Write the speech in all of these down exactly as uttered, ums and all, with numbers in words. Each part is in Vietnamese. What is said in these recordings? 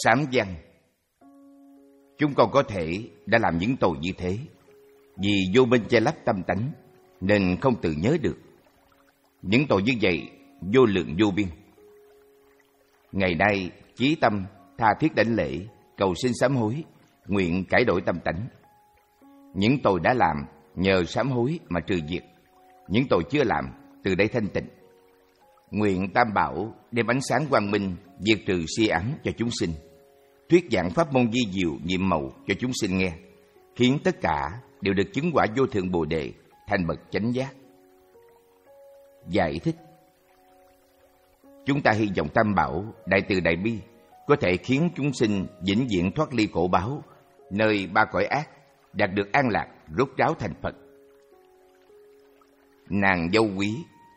Sám văn. Chúng con có thể đã làm những tội như thế vì vô minh che lấp tâm tánh nên không tự nhớ được. Những tội như vậy vô lượng vô biên. Ngày nay chí tâm tha thiết đảnh lễ, cầu xin sám hối, nguyện cải đổi tâm tánh. Những tội đã làm nhờ sám hối mà trừ diệt, những tội chưa làm từ đây thanh tịnh. Nguyện Tam Bảo đem ánh sáng quang minh diệt trừ si ám cho chúng sinh, thuyết giảng pháp môn di diệu nhiệm màu cho chúng sinh nghe, khiến tất cả đều được chứng quả vô thượng Bồ Đề, thành bậc chánh giác. Giải thích: chúng ta hy vọng Tam Bảo đại từ đại bi có thể khiến chúng sinh vĩnh viễn thoát ly khổ báo, nơi ba cõi ác, đạt được an lạc, rốt ráo thành Phật. Nàng dâu quý.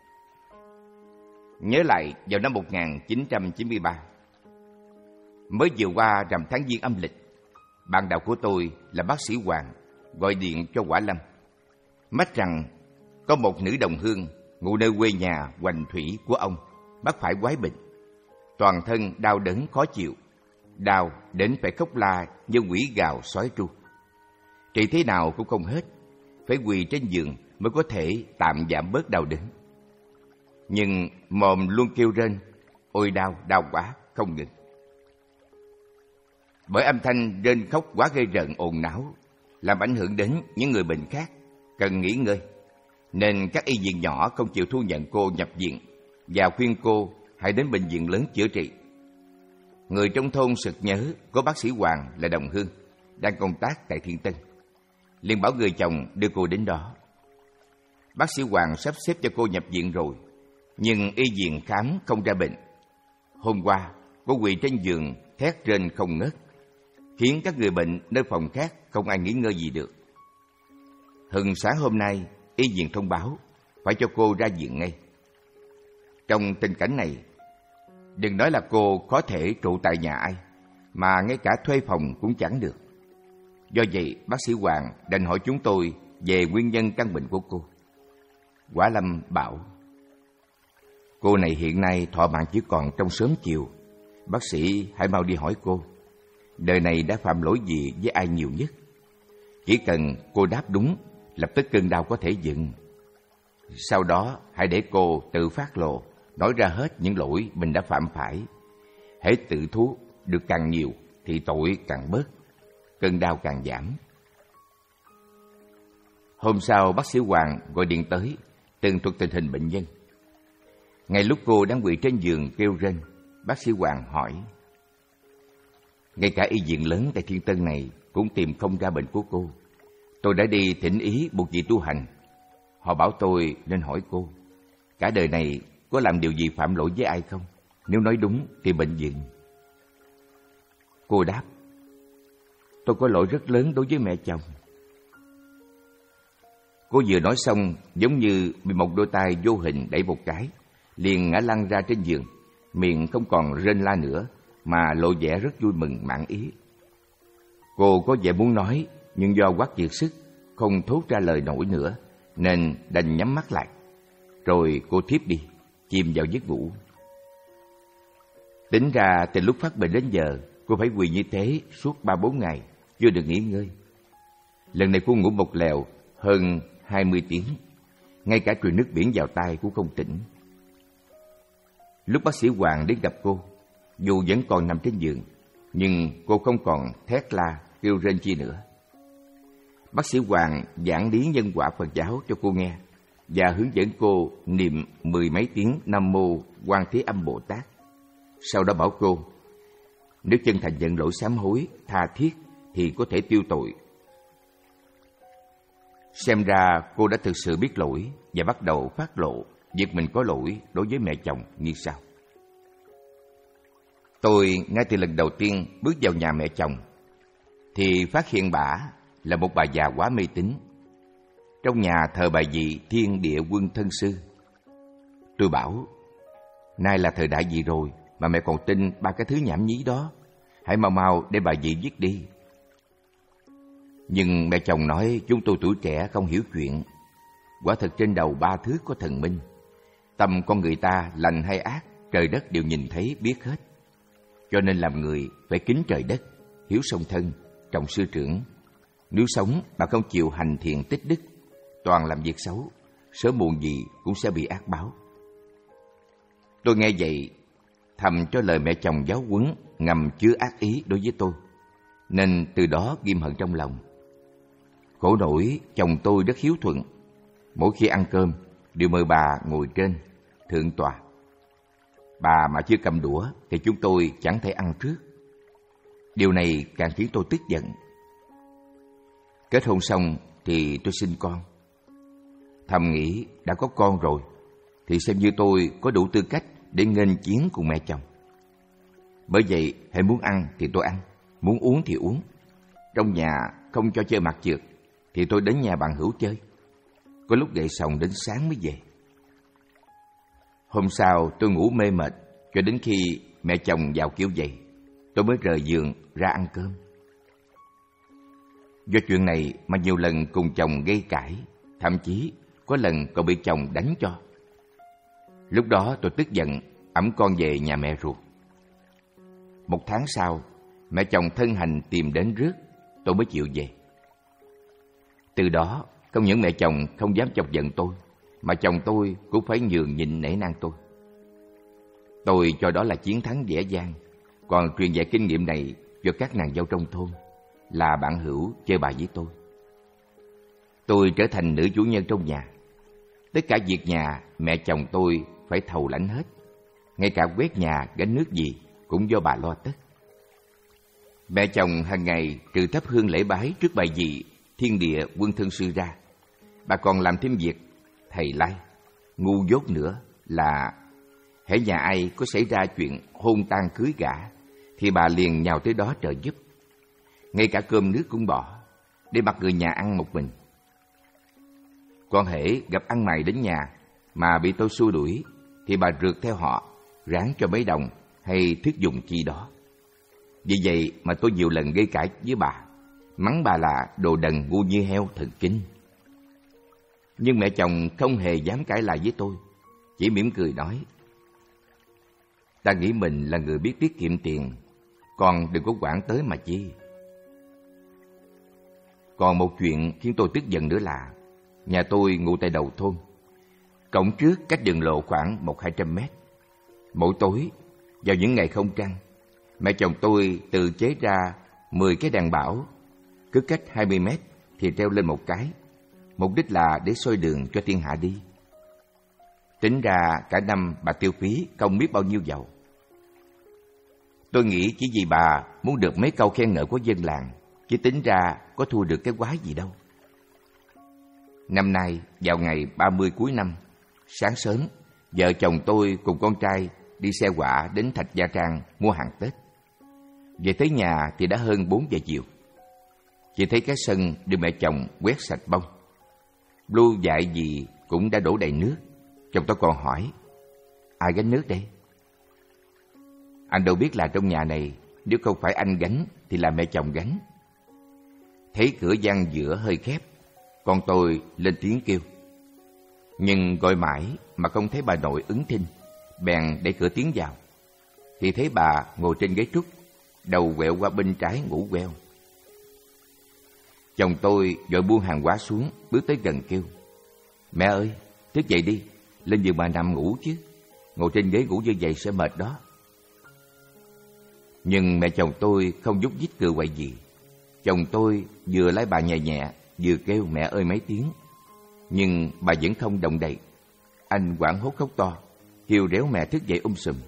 Nhớ lại vào năm một nghìn chín trăm chín mươi ba, mới vừa qua rằm tháng Giêng âm lịch, bạn đạo của tôi là bác sĩ Hoàng gọi điện cho Quả Lâm, mách rằng có một nữ đồng hương ngụ nơi quê nhà Hoành Thủy của ông mắc phải quái bệnh, toàn thân đau đớn khó chịu, đau đến phải khóc la như quỷ gào sói tru. Trị thế nào cũng không hết, phải quỳ trên giường mới có thể tạm giảm bớt đau đớn. Nhưng mồm luôn kêu rên: ôi đau, đau quá, không ngừng. Bởi âm thanh rên khóc quá gây rợn ồn náo, làm ảnh hưởng đến những người bệnh khác cần nghỉ ngơi, nên các y viện nhỏ không chịu thu nhận cô nhập viện và khuyên cô hãy đến bệnh viện lớn chữa trị. Người trong thôn sực nhớ có bác sĩ Hoàng là đồng hương đang công tác tại Thiên Tân, liền bảo người chồng đưa cô đến đó. Bác sĩ Hoàng sắp xếp cho cô nhập viện rồi, nhưng y viện khám không ra bệnh. Hôm qua cô quỳ trên giường thét rên không ngớt, khiến các người bệnh nơi phòng khác không ai nghỉ ngơi gì được. Hừng sáng hôm nay, y viện thông báo phải cho cô ra viện ngay. Trong tình cảnh này, đừng nói là cô có thể trụ tại nhà ai, mà ngay cả thuê phòng cũng chẳng được. Do vậy, bác sĩ Hoàng đành hỏi chúng tôi về nguyên nhân căn bệnh của cô. Quả Lâm bảo: cô này hiện nay thọ mạng chỉ còn trong sớm chiều. Bác sĩ hãy mau đi hỏi cô, đời này đã phạm lỗi gì với ai nhiều nhất. Chỉ cần cô đáp đúng, lập tức cơn đau có thể dừng. Sau đó hãy để cô tự phát lộ, nói ra hết những lỗi mình đã phạm phải. Hễ tự thú được càng nhiều thì tội càng bớt, cơn đau càng giảm. Hôm sau bác sĩ Hoàng gọi điện tới, tường thuật tình hình bệnh nhân. Ngay lúc cô đang quỳ trên giường kêu rên, bác sĩ Hoàng hỏi: ngay cả y viện lớn tại Thiên Tân này cũng tìm không ra bệnh của cô. Tôi đã đi thỉnh ý một vị tu hành. Họ bảo tôi nên hỏi cô, cả đời này có làm điều gì phạm lỗi với ai không? Nếu nói đúng thì bệnh viện. Cô đáp: tôi có lỗi rất lớn đối với mẹ chồng. Cô vừa nói xong, giống như bị một đôi tay vô hình đẩy một cái, liền ngã lăn ra trên giường, miệng không còn rên la nữa, mà lộ vẻ rất vui mừng mãn ý. Cô có vẻ muốn nói, nhưng do quắt kiệt sức, không thốt ra lời nổi nữa, nên đành nhắm mắt lại. Rồi cô thiếp đi, chìm vào giấc ngủ. Tính ra từ lúc phát bệnh đến giờ, cô phải quỳ như thế suốt ba bốn ngày, chưa được nghỉ ngơi. Lần này cô ngủ một lèo hơn hai mươi tiếng, ngay cả truyền nước biển vào tai cũng không tỉnh. Lúc bác sĩ Hoàng đến gặp cô, dù vẫn còn nằm trên giường, nhưng cô không còn thét la, kêu rên chi nữa. Bác sĩ Hoàng giảng lý nhân quả Phật giáo cho cô nghe và hướng dẫn cô niệm mười mấy tiếng Nam Mô Quan Thế Âm Bồ Tát. Sau đó bảo cô, nếu chân thành nhận lỗi sám hối, tha thiết thì có thể tiêu tội. Xem ra cô đã thực sự biết lỗi và bắt đầu phát lộ việc mình có lỗi đối với mẹ chồng như sau. Tôi ngay từ lần đầu tiên bước vào nhà mẹ chồng thì phát hiện bà là một bà già quá mê tín. Trong nhà thờ bài vị Thiên Địa Quân Thân Sư. Tôi bảo, nay là thời đại gì rồi mà mẹ còn tin ba cái thứ nhảm nhí đó, hãy mau mau để bài vị viết đi. Nhưng mẹ chồng nói chúng tôi tuổi trẻ không hiểu chuyện. Quả thật trên đầu ba thứ có thần minh. Tâm con người ta lành hay ác, trời đất đều nhìn thấy biết hết. cho nên làm người phải kính trời đất, hiếu song thân, trọng sư trưởng. Nếu sống mà không chịu hành thiện tích đức, toàn làm việc xấu, sớm muộn gì cũng sẽ bị ác báo. Tôi nghe vậy, thầm cho lời mẹ chồng giáo huấn ngầm chứa ác ý đối với tôi, nên từ đó ghim hận trong lòng. Khổ nổi chồng tôi rất hiếu thuận, mỗi khi ăn cơm đều mời bà ngồi trên thượng tọa. Bà mà chưa cầm đũa thì chúng tôi chẳng thể ăn trước. Điều này càng khiến tôi tức giận. Kết hôn xong thì tôi sinh con. Thầm nghĩ đã có con rồi thì xem như tôi có đủ tư cách để nghênh chiến cùng mẹ chồng. Bởi vậy, hãy muốn ăn thì tôi ăn, muốn uống thì uống. Trong nhà không cho chơi mặt trượt thì tôi đến nhà bạn hữu chơi. Có lúc gậy sòng đến sáng mới về. Hôm sau tôi ngủ mê mệt cho đến khi mẹ chồng vào kêu dậy, tôi mới rời giường ra ăn cơm. Do chuyện này mà nhiều lần cùng chồng gây cãi, thậm chí có lần còn bị chồng đánh cho. Lúc đó tôi tức giận ẵm con về nhà mẹ ruột. Một tháng sau, mẹ chồng thân hành tìm đến rước, tôi mới chịu về. Từ đó, không những mẹ chồng không dám chọc giận tôi, mà chồng tôi cũng phải nhường nhịn nể nang tôi. Tôi cho đó là chiến thắng dễ dàng, còn truyền dạy kinh nghiệm này cho các nàng dâu trong thôn, là bạn hữu chơi bài với tôi. Tôi trở thành nữ chủ nhân trong nhà. Tất cả việc nhà, mẹ chồng tôi phải thầu lãnh hết. Ngay cả quét nhà, gánh nước gì cũng do bà lo tất. Mẹ chồng hàng ngày trừ thắp hương lễ bái trước bài vị thiên địa quân thân sư ra. Bà còn làm thêm việc thầy lai, ngu dốt nữa là hễ nhà ai có xảy ra chuyện hôn tang cưới gả thì bà liền nhào tới đó trợ giúp. Ngay cả cơm nước cũng bỏ, để mặc người nhà ăn một mình. Còn hễ gặp ăn mày đến nhà mà bị tôi xua đuổi thì bà rượt theo họ, ráng cho mấy đồng hay thức dùng chi đó. Vì vậy mà tôi nhiều lần gây cãi với bà, mắng bà là đồ đần ngu như heo thần kinh. Nhưng mẹ chồng không hề dám cãi lại với tôi, chỉ mỉm cười nói: ta nghĩ mình là người biết tiết kiệm tiền, con đừng có quản tới mà chi. Còn một chuyện khiến tôi tức giận nữa là nhà tôi ngụ tại đầu thôn, cổng trước cách đường lộ khoảng một hai trăm mét. Mỗi tối vào những ngày không trăng, mẹ chồng tôi tự chế ra mười cái đèn bảo, cứ cách hai mươi mét thì treo lên một cái, mục đích là để soi đường cho thiên hạ đi. Tính ra cả năm bà tiêu phí không biết bao nhiêu dầu. Tôi nghĩ chỉ vì bà muốn được mấy câu khen ngợi của dân làng, chứ tính ra có thua được cái quái gì đâu. Năm nay, vào ngày ba mươi cuối năm, sáng sớm, vợ chồng tôi cùng con trai đi xe quạ đến Thạch Gia Trang mua hàng Tết. Về tới nhà thì đã hơn bốn giờ chiều. Chỉ thấy cái sân được mẹ chồng quét sạch bông. Lu dại gì cũng đã đổ đầy nước. Chồng tôi còn hỏi: ai gánh nước đây? Anh đâu biết là trong nhà này, nếu không phải anh gánh thì là mẹ chồng gánh. Thấy cửa gian giữa hơi khép, con tôi lên tiếng kêu. Nhưng gọi mãi mà không thấy bà nội ứng thinh, bèn đẩy cửa tiến vào. Thì thấy bà ngồi trên ghế trúc, đầu quẹo qua bên trái ngủ queo. Chồng tôi vội buông hàng hóa xuống, bước tới gần kêu: mẹ ơi, thức dậy đi, lên giường bà nằm ngủ chứ, ngồi trên ghế ngủ như vậy sẽ mệt đó. Nhưng mẹ chồng tôi không nhúc nhích cựa quậy gì. Chồng tôi vừa lái bà nhẹ nhẹ, vừa kêu mẹ ơi mấy tiếng, nhưng bà vẫn không động đậy. Anh hoảng hốt khóc to, kêu réo mẹ thức dậy um sùm.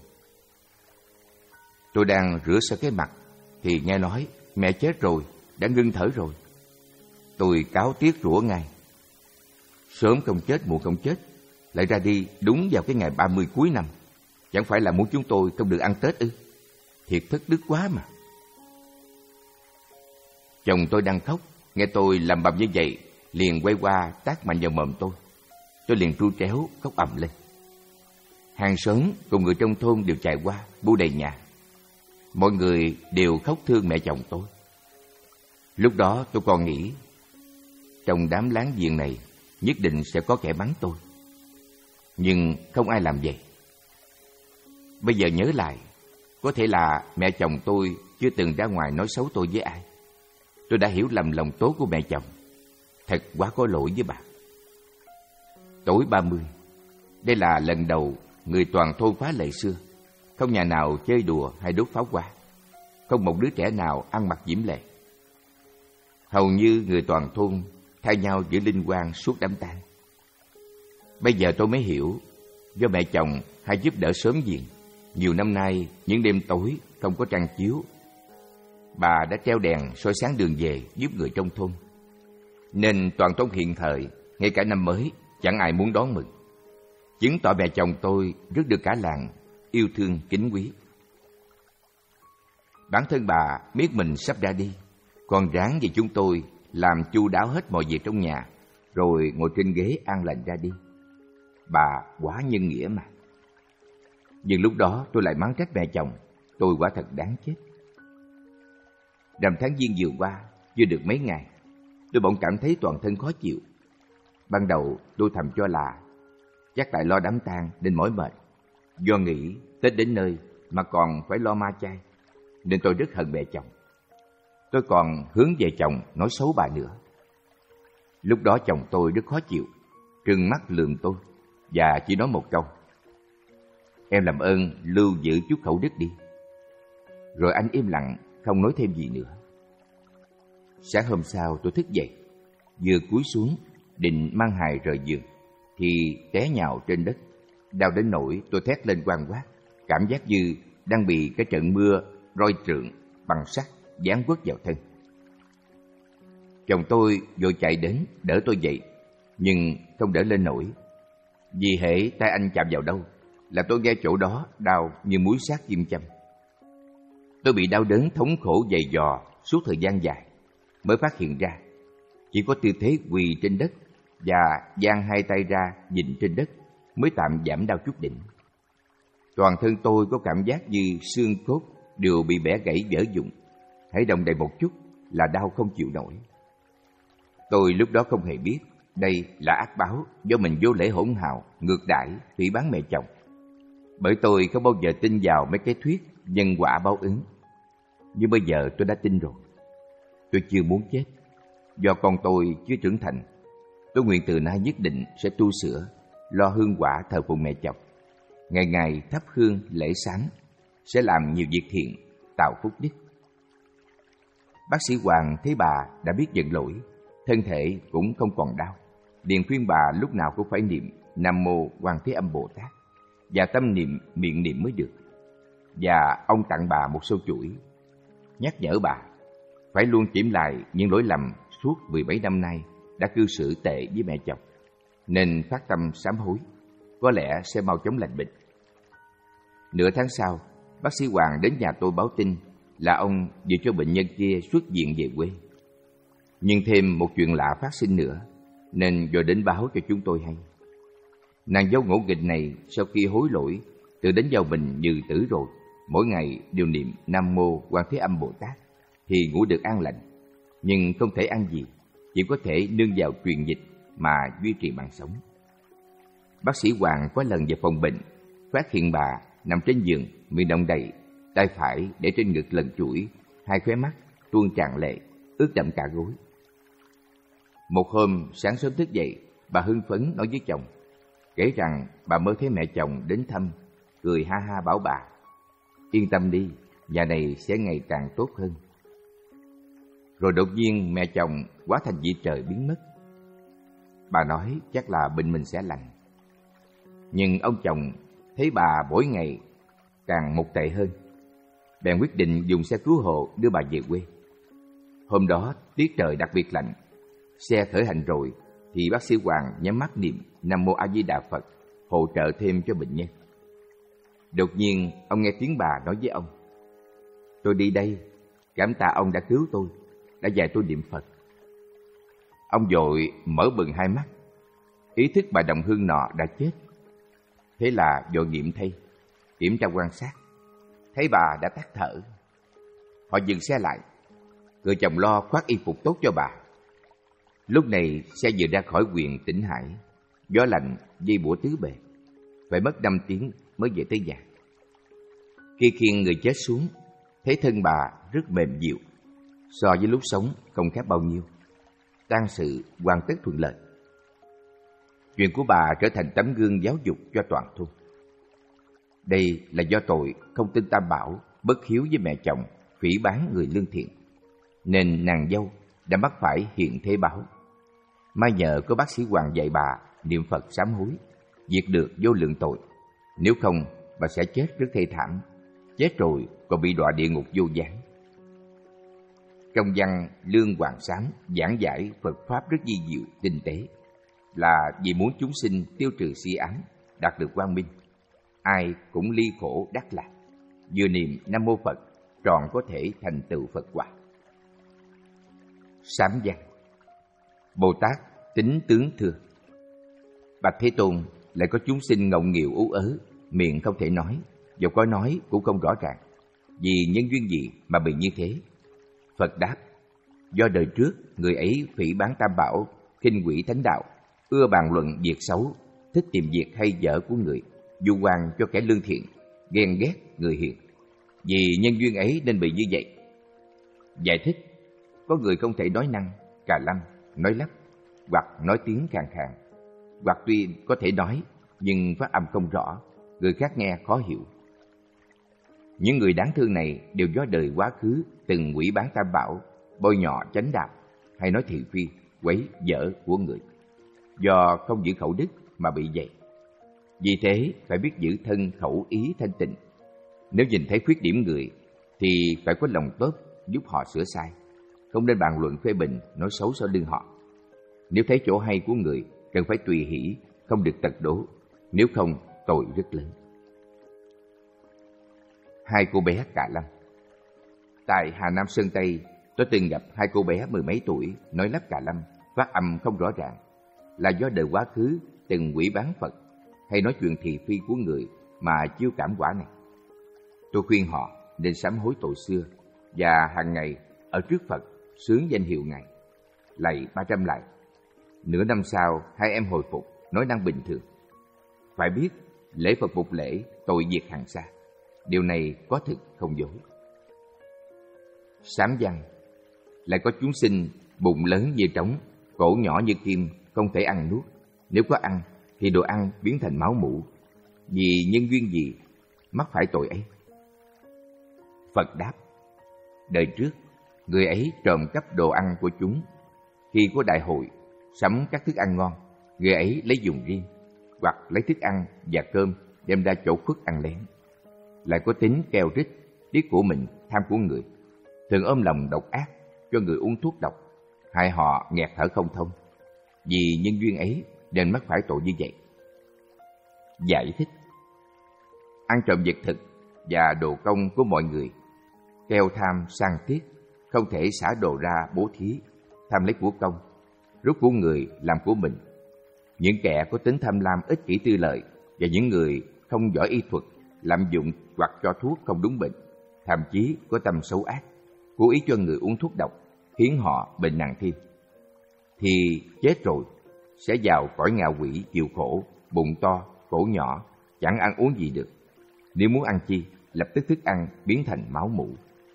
Tôi đang rửa sơ cái mặt thì nghe nói mẹ chết rồi, đã ngưng thở rồi. Tôi cáo tiếc rủa ngay: sớm không chết muộn không chết, lại ra đi đúng vào cái ngày ba mươi cuối năm, chẳng phải là muốn chúng tôi không được ăn Tết ư? Thiệt thất đức quá mà. Chồng tôi đang khóc, nghe tôi làm bầm như vậy, liền quay qua tát mạnh vào mồm tôi. Tôi liền tru tréo khóc ầm lên. Hàng xóm cùng người trong thôn đều chạy qua bu đầy nhà. Mọi người đều khóc thương mẹ chồng tôi. Lúc đó tôi còn nghĩ, trong đám láng giềng này nhất định sẽ có kẻ mắng tôi. Nhưng không ai làm vậy. Bây giờ nhớ lại, Có thể là mẹ chồng tôi chưa từng ra ngoài nói xấu tôi với ai. Tôi đã hiểu lầm lòng tốt của mẹ chồng. Thật quá có lỗi với bà. Tối ba mươi, đây là lần đầu người toàn thôn phá lệ xưa. Không nhà nào chơi đùa hay đốt pháo hoa. Không một đứa trẻ nào ăn mặc diễm lệ. Hầu như người toàn thôn thay nhau giữ linh quan suốt đám tang. Bây giờ tôi mới hiểu, do mẹ chồng hay giúp đỡ sớm diện, nhiều năm nay những đêm tối không có trăng chiếu, bà đã treo đèn soi sáng đường về giúp người trong thôn. Nên toàn thôn hiện thời, ngay cả năm mới chẳng ai muốn đón mừng. Chứng tỏ mẹ chồng tôi rất được cả làng yêu thương kính quý. Bản thân bà biết mình sắp ra đi, còn ráng vì chúng tôi làm chu đáo hết mọi việc trong nhà, rồi ngồi trên ghế an lành ra đi. Bà quá nhân nghĩa mà. Nhưng lúc đó tôi lại mắng trách mẹ chồng, tôi quả thật đáng chết. Rằm tháng Giêng vừa qua, chưa được mấy ngày, tôi bỗng cảm thấy toàn thân khó chịu. Ban đầu tôi thầm cho là chắc tại lo đám tang nên mỏi mệt. Do nghĩ Tết đến nơi mà còn phải lo ma chay, nên tôi rất hận mẹ chồng. Tôi còn hướng về chồng nói xấu bà nữa. Lúc đó chồng tôi rất khó chịu, trừng mắt lườm tôi và chỉ nói một câu: "Em làm ơn lưu giữ chút khẩu đức đi." Rồi anh im lặng, không nói thêm gì nữa. Sáng hôm sau tôi thức dậy, vừa cúi xuống định mang hài rời giường thì té nhào trên đất, đau đến nỗi tôi thét lên oan quát, cảm giác như đang bị cái trận mưa roi trượng bằng sắt giáng quất vào thân. Chồng tôi vội chạy đến đỡ tôi dậy, nhưng không đỡ lên nổi. Vì hễ tay anh chạm vào đâu là tôi nghe chỗ đó đau như múi sát kim châm. Tôi bị đau đớn thống khổ dày dò suốt thời gian dài, mới phát hiện ra chỉ có tư thế quỳ trên đất và dang hai tay ra nhìn trên đất mới tạm giảm đau chút đỉnh. Toàn thân tôi có cảm giác như xương cốt đều bị bẻ gãy vỡ vụn, hãy động đậy một chút là đau không chịu nổi. Tôi lúc đó không hề biết đây là ác báo do mình vô lễ hỗn hào, ngược đãi, phỉ báng mẹ chồng. Bởi tôi không bao giờ tin vào mấy cái thuyết nhân quả báo ứng. Nhưng bây giờ tôi đã tin rồi. Tôi chưa muốn chết. Do con tôi chưa trưởng thành, tôi nguyện từ nay nhất định sẽ tu sửa, lo hương quả thờ phụng mẹ chồng, ngày ngày thắp hương lễ sáng, sẽ làm nhiều việc thiện, tạo phúc đức. Bác sĩ Hoàng thấy bà đã biết nhận lỗi, thân thể cũng không còn đau, liền khuyên bà lúc nào cũng phải niệm Nam Mô Quan Thế Âm Bồ Tát và tâm niệm miệng niệm mới được. Và ông tặng bà một sâu chuỗi, nhắc nhở bà phải luôn kiểm lại những lỗi lầm suốt mười bảy năm nay đã cư xử tệ với mẹ chồng, nên phát tâm sám hối, có lẽ sẽ mau chóng lành bệnh. Nửa tháng sau, bác sĩ Hoàng đến nhà tôi báo tin là ông vừa cho bệnh nhân kia xuất viện về quê. Nhưng thêm một chuyện lạ phát sinh nữa, nên rồi đến báo cho chúng tôi hay. Nàng dâu ngỗ nghịch này sau khi hối lỗi, tự đến vào mình như tử rồi, mỗi ngày đều niệm Nam Mô Quan Thế Âm Bồ Tát thì ngủ được an lành, nhưng không thể ăn gì, chỉ có thể nương vào truyền dịch mà duy trì mạng sống. Bác sĩ Hoàng có lần vào phòng bệnh, phát hiện bà nằm trên giường, miệng động đầy, tay phải để trên ngực lần chuỗi, hai khóe mắt tuôn tràn lệ, ướt đẫm cả gối. Một hôm sáng sớm thức dậy, bà hưng phấn nói với chồng, kể rằng bà mơ thấy mẹ chồng đến thăm, cười ha ha bảo bà: "Yên tâm đi, nhà này sẽ ngày càng tốt hơn." Rồi đột nhiên mẹ chồng hóa thành vị trời biến mất. Bà nói chắc là bệnh mình sẽ lành. Nhưng ông chồng thấy bà mỗi ngày càng một tệ hơn, bèn quyết định dùng xe cứu hộ đưa bà về quê. Hôm đó tiết trời đặc biệt lạnh, xe khởi hành rồi thì bác sĩ Hoàng nhắm mắt niệm Nam Mô A Di Đà Phật, hỗ trợ thêm cho bệnh nhân. Đột nhiên ông nghe tiếng bà nói với ông: "Tôi đi đây, cảm tạ ông đã cứu tôi, đã dạy tôi niệm Phật." Ông vội mở bừng hai mắt, ý thức bà đồng hương nọ đã chết. Thế là vội nghiệm thay, kiểm tra quan sát, thấy bà đã tắt thở. Họ dừng xe lại, người chồng lo khoác y phục tốt cho bà. Lúc này xe vừa ra khỏi huyện Tĩnh Hải, gió lạnh dây bủa tứ bề, phải mất năm tiếng mới về tới nhà. Khi khiêng người chết xuống, thấy thân bà rất mềm dịu, so với lúc sống không khác bao nhiêu. Tang sự hoàn tất thuận lợi. Chuyện của bà trở thành tấm gương giáo dục cho toàn thôn. Đây là do tội không tin Tam Bảo, bất hiếu với mẹ chồng, phỉ báng người lương thiện, nên nàng dâu đã mắc phải hiện thế báo. May nhờ có bác sĩ Hoàng dạy bà niệm Phật sám hối, diệt được vô lượng tội. Nếu không, bà sẽ chết rất thê thảm, chết rồi còn bị đọa địa ngục vô gián. Trong văn Lương Hoàng Sám giảng giải Phật Pháp rất di diệu, tinh tế, là vì muốn chúng sinh tiêu trừ si ám, đạt được quang minh. Ai cũng ly khổ đắc lạc, vừa niệm Nam Mô Phật, trọn có thể thành tựu Phật quả. Sám văn. Bồ Tát tính tướng thưa: Bạch Thế Tôn, lại có chúng sinh ngọng nghịu ú ớ, miệng không thể nói, dù có nói cũng không rõ ràng. Vì nhân duyên gì mà bị như thế? Phật đáp: Do đời trước người ấy phỉ báng Tam Bảo, khinh quỷ thánh đạo, ưa bàn luận việc xấu, thích tìm việc hay dở của người, vu oan cho kẻ lương thiện, ghen ghét người hiền. Vì nhân duyên ấy nên bị như vậy. Giải thích: Có người không thể nói năng, cà lăm, nói lắp, hoặc nói tiếng khàn khàn, hoặc tuy có thể nói nhưng phát âm không rõ, người khác nghe khó hiểu. Những người đáng thương này đều do đời quá khứ từng quỷ bán Tam Bảo, bôi nhọ chánh đạo, hay nói thị phi, quấy dở của người, do không giữ khẩu đức mà bị vậy. Vì thế phải biết giữ thân khẩu ý thanh tịnh. Nếu nhìn thấy khuyết điểm người thì phải có lòng tốt giúp họ sửa sai, không nên bàn luận phê bình, nói xấu sau lưng họ. Nếu thấy chỗ hay của người, cần phải tùy hỷ, không được tật đố, nếu không tội rất lớn. Hai cô bé Cà Lâm. Tại Hà Nam Sơn Tây, tôi từng gặp hai cô bé mười mấy tuổi nói lắp Cà Lâm, phát âm không rõ ràng, là do đời quá khứ từng quỷ bán Phật hay nói chuyện thị phi của người mà chiêu cảm quả này. Tôi khuyên họ nên sám hối tội xưa và hàng ngày ở trước Phật xướng danh hiệu Ngài, lạy ba trăm lại. Nửa năm sau hai em hồi phục, nói năng bình thường. Phải biết lễ Phật một lễ, tội diệt hàng xa. Điều này có thực không dối. Sám văn. Lại có chúng sinh bụng lớn như trống, cổ nhỏ như kim, không thể ăn nuốt. Nếu có ăn thì đồ ăn biến thành máu mủ. Vì nhân duyên gì mắc phải tội ấy? Phật đáp: Đời trước người ấy trộm cắp đồ ăn của chúng. Khi có đại hội sắm các thức ăn ngon, người ấy lấy dùng riêng, hoặc lấy thức ăn và cơm đem ra chỗ khuất ăn lén. Lại có tính keo rít, tiếc của mình, tham của người, thường ôm lòng độc ác, cho người uống thuốc độc, hại họ nghẹt thở không thông. Vì nhân duyên ấy nên mắc phải tội như vậy. Giải thích: Ăn trộm vật thực và đồ công của mọi người, keo tham sang tiếc, không thể xả đồ ra bố thí, tham lấy của công, rút của người làm của mình. Những kẻ có tính tham lam ích kỷ tư lợi và những người không giỏi y thuật, lạm dụng hoặc cho thuốc không đúng bệnh, thậm chí có tâm xấu ác, cố ý cho người uống thuốc độc, khiến họ bệnh nặng thêm, thì chết rồi sẽ vào cõi ngạ quỷ chịu khổ, bụng to, cổ nhỏ, chẳng ăn uống gì được. Nếu muốn ăn chi, lập tức thức ăn biến thành máu mủ.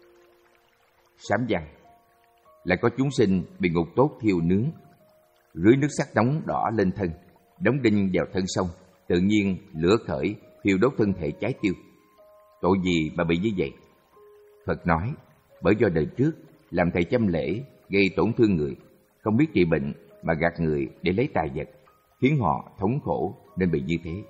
Sám văn. Lại có chúng sinh bị ngục tốt thiêu nướng, rưới nước sắt nóng đỏ lên thân, đóng đinh vào thân sông, tự nhiên lửa khởi, thiêu đốt thân thể cháy tiêu. Tội gì mà bị như vậy? Phật nói: Bởi do đời trước làm thầy chăm lễ, gây tổn thương người, không biết trị bệnh mà gạt người để lấy tài vật, khiến họ thống khổ nên bị như thế.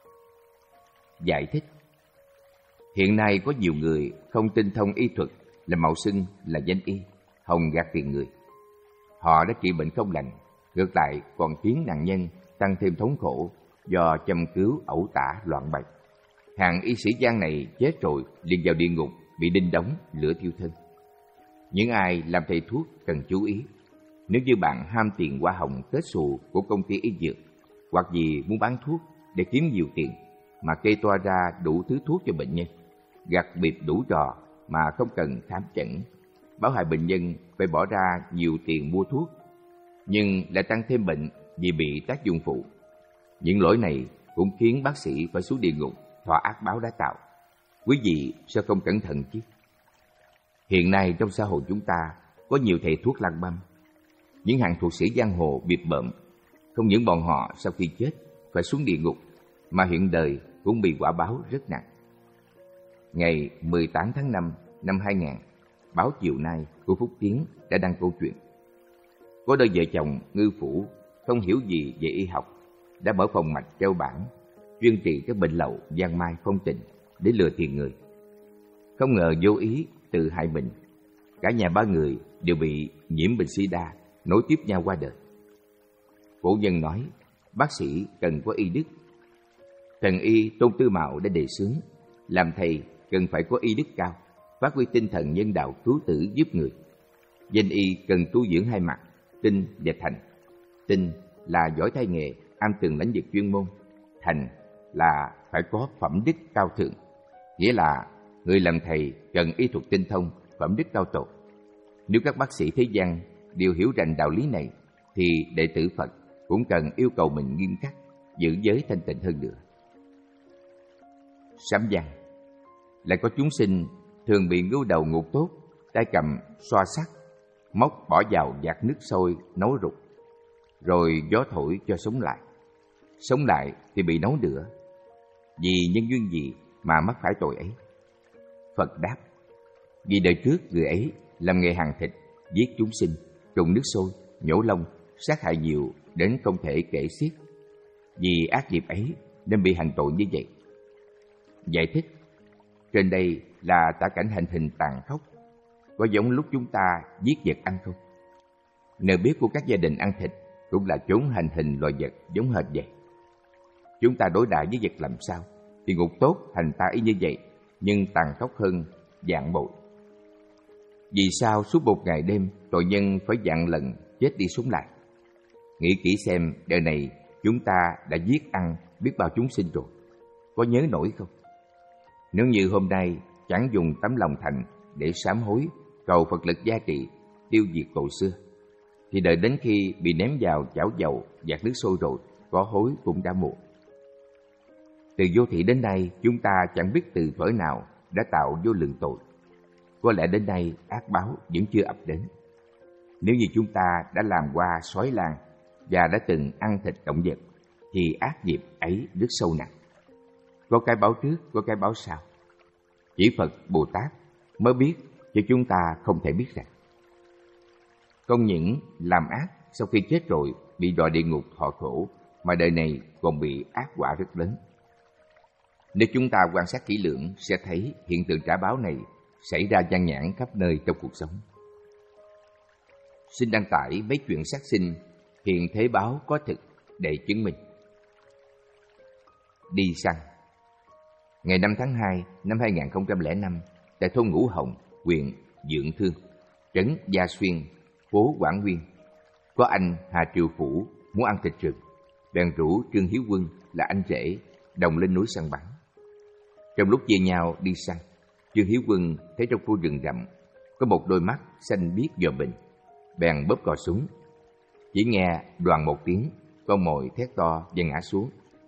Giải thích: Hiện nay có nhiều người không tinh thông y thuật, làm mạo xưng là danh y, hòng gạt tiền người. Họ đã trị bệnh không lành, ngược lại còn khiến nạn nhân tăng thêm thống khổ do châm cứu ẩu tả loạn bạch. Hàng y sĩ gian này chết rồi liền vào địa ngục, bị đinh đóng, lửa thiêu thân. Những ai làm thầy thuốc cần chú ý. Nếu như bạn ham tiền hoa hồng kết xù của công ty y dược, hoặc vì muốn bán thuốc để kiếm nhiều tiền mà kê toa ra đủ thứ thuốc cho bệnh nhân, gặt bịp đủ trò mà không cần khám chẩn, báo hại bệnh nhân phải bỏ ra nhiều tiền mua thuốc, nhưng lại tăng thêm bệnh vì bị tác dụng phụ. Những lỗi này cũng khiến bác sĩ phải xuống địa ngục thọ ác báo đã tạo. Quý vị sao không cẩn thận chứ? Hiện nay trong xã hội chúng ta có nhiều thầy thuốc lang băm, những hàng thuật sĩ giang hồ bịp bợm. Không những bọn họ sau khi chết phải xuống địa ngục, mà hiện đời cũng bị quả báo rất nặng. Ngày mười tám tháng năm năm hai nghìn, báo Chiều Nay của Phúc Tiến đã đăng câu chuyện. Có đôi vợ chồng ngư phủ không hiểu gì về y học đã mở phòng mạch treo bảng chuyên trị các bệnh lậu giang mai phong tình để lừa tiền người. Không ngờ vô ý tự hại mình, cả nhà ba người đều bị nhiễm bệnh sida nối tiếp nhau qua đời. Cổ nhân nói bác sĩ cần có y đức. Thần y Tôn Tư Mạo đã đề xướng làm thầy cần phải có y đức cao, phát huy tinh thần nhân đạo cứu tử giúp người. Danh y cần tu dưỡng hai mặt, tinh và thành. Tinh là giỏi tay nghề, am tường lĩnh vực chuyên môn. Thành là phải có phẩm đức cao thượng, nghĩa là người làm thầy cần y thuật tinh thông, phẩm đức cao tột. Nếu các bác sĩ thế gian đều hiểu rành đạo lý này, thì đệ tử Phật cũng cần yêu cầu mình nghiêm khắc, giữ giới thanh tịnh hơn nữa. Sám văn lại có chúng sinh thường bị ngưu đầu ngục tốt, tay cầm xoa sắt, móc bỏ vào vạc nước sôi nấu rụt, rồi gió thổi cho sống lại. Sống lại thì bị nấu nữa. Vì nhân duyên gì mà mắc phải tội ấy? Phật đáp: vì đời trước người ấy làm nghề hàng thịt, giết chúng sinh, trùng nước sôi, nhổ lông, sát hại nhiều đến không thể kể xiết. Vì ác nghiệp ấy nên bị hành tội như vậy. Giải thích: trên đây là tả cảnh hành hình tàn khốc, có giống lúc chúng ta giết vật ăn không? Nơi bếp của các gia đình ăn thịt cũng là chốn hành hình loài vật giống hệt vậy. Chúng ta đối đãi với vật làm sao thì ngục tốt hành ta y như vậy, nhưng tàn khốc hơn vạn bội. Vì sao suốt một ngày đêm tội nhân phải vạn lần chết đi sống lại? Nghĩ kỹ xem, đời này chúng ta đã giết ăn biết bao chúng sinh rồi, có nhớ nổi không? Nếu như hôm nay chẳng dùng tấm lòng thành để sám hối, cầu Phật lực gia trị, tiêu diệt tội xưa, thì đợi đến khi bị ném vào chảo dầu, vạc nước sôi rồi, có hối cũng đã muộn. Từ vô thị đến nay, chúng ta chẳng biết từ thuở nào đã tạo vô lượng tội. Có lẽ đến nay ác báo vẫn chưa ập đến. Nếu như chúng ta đã làm qua sói lang và đã từng ăn thịt động vật, thì ác nghiệp ấy rất sâu nặng. Có cái báo trước, có cái báo sau. Chỉ Phật Bồ Tát mới biết, chứ chúng ta không thể biết rằng. Không những làm ác sau khi chết rồi bị đọa địa ngục thọ khổ, mà đời này còn bị ác quả rất lớn. Nếu chúng ta quan sát kỹ lưỡng sẽ thấy hiện tượng trả báo này xảy ra nhan nhản khắp nơi trong cuộc sống. Xin đăng tải mấy chuyện sát sinh hiện thế báo có thực để chứng minh. Đi săn. Ngày năm tháng hai năm hai nghìn không trăm lẻ năm, tại thôn Ngũ Hồng, huyện Dượng Thương, trấn Gia Xuyên, phố Quảng Nguyên, có anh Hà Triều Phủ muốn ăn thịt rừng, bèn rủ Trương Hiếu Quân là anh rể đồng lên núi săn bắn. Trong lúc chia nhau đi săn, Trương Hiếu Quân thấy trong khu rừng rậm có một đôi mắt xanh biếc dò bình, bèn bóp cò súng. Chỉ nghe đoàng một tiếng, con mồi thét to và ngã xuống.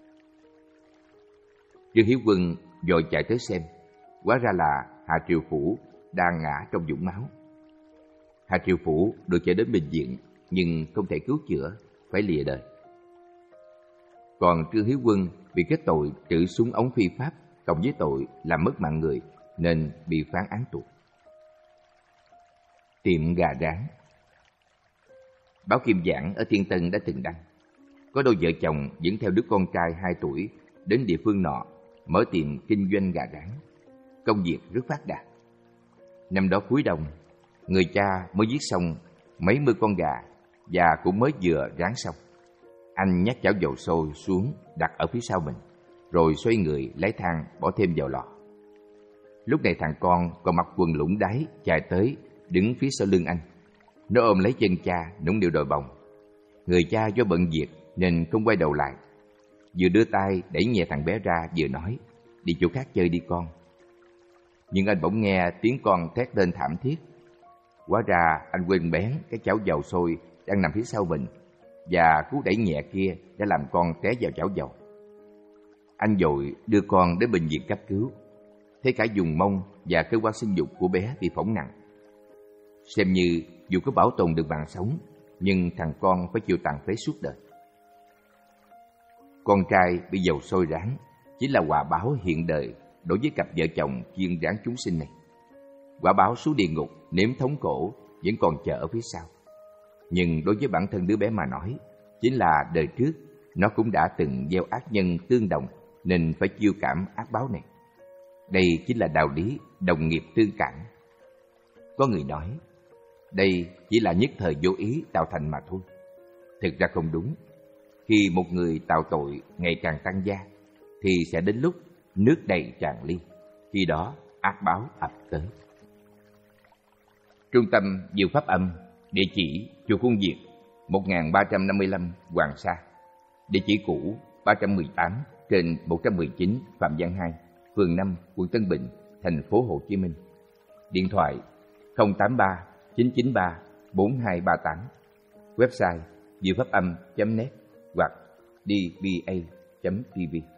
Trương Hiếu Quân vội chạy tới xem, hóa ra là Hà Triều Phủ đang ngã trong vũng máu. Hà Triều Phủ được chạy đến bệnh viện nhưng không thể cứu chữa, phải lìa đời. Còn Trương Hiếu Quân bị kết tội trữ súng ống phi pháp cộng với tội làm mất mạng người nên bị phán án tù. Tiệm gà rán. Báo Kim Giảng ở Thiên Tân đã từng đăng, có đôi vợ chồng dẫn theo đứa con trai hai tuổi đến địa phương nọ mở tiệm kinh doanh gà rán. Công việc rất phát đạt. Năm đó cuối đông, người cha mới giết xong mấy mươi con gà và cũng mới vừa rán xong. Anh nhắc chảo dầu sôi xuống đặt ở phía sau mình, rồi xoay người lấy than bỏ thêm vào lò. Lúc này thằng con còn mặc quần lũng đáy chạy tới đứng phía sau lưng anh. Nó ôm lấy chân cha nũng nịu đòi bồng. Người cha do bận việc nên không quay đầu lại, vừa đưa tay đẩy nhẹ thằng bé ra vừa nói: đi chỗ khác chơi đi con. Nhưng anh bỗng nghe tiếng con thét lên thảm thiết. Hóa ra anh quên bén cái chảo dầu sôi đang nằm phía sau mình, và cú đẩy nhẹ kia đã làm con té vào chảo dầu. Anh vội đưa con đến bệnh viện cấp cứu. thấy cả vùng mông và cơ quan sinh dục của bé bị phỏng nặng. Xem như dù có bảo tồn được mạng sống, nhưng thằng con phải chịu tàn phế suốt đời. Con trai bị dầu sôi ráng chỉ là quả báo hiện đời đối với cặp vợ chồng chuyên ráng chúng sinh này. Quả báo xuống địa ngục nếm thống khổ vẫn còn chờ ở phía sau. Nhưng đối với bản thân đứa bé mà nói, chính là đời trước nó cũng đã từng gieo ác nhân tương đồng, nên phải chịu cảm ác báo này. Đây chính là đạo lý đồng nghiệp tương cảm. Có người nói, đây chỉ là nhất thời vô ý tạo thành mà thôi. Thực ra không đúng. Khi một người tạo tội ngày càng tăng gia, thì sẽ đến lúc nước đầy tràn ly. Khi đó ác báo ập tới. Trung tâm Diệu Pháp Âm, địa chỉ chùa Khuôn Việt, một nghìn ba trăm năm mươi lăm Hoàng Sa. Địa chỉ cũ ba trăm mười tám trên một trăm mười chín Phạm Văn hai, phường năm, quận Tân Bình, thành phố Hồ Chí Minh. Điện thoại không tám ba chín chín ba bốn hai ba tám. Website diệu pháp âm chấm net hoặc d b a chấm t v.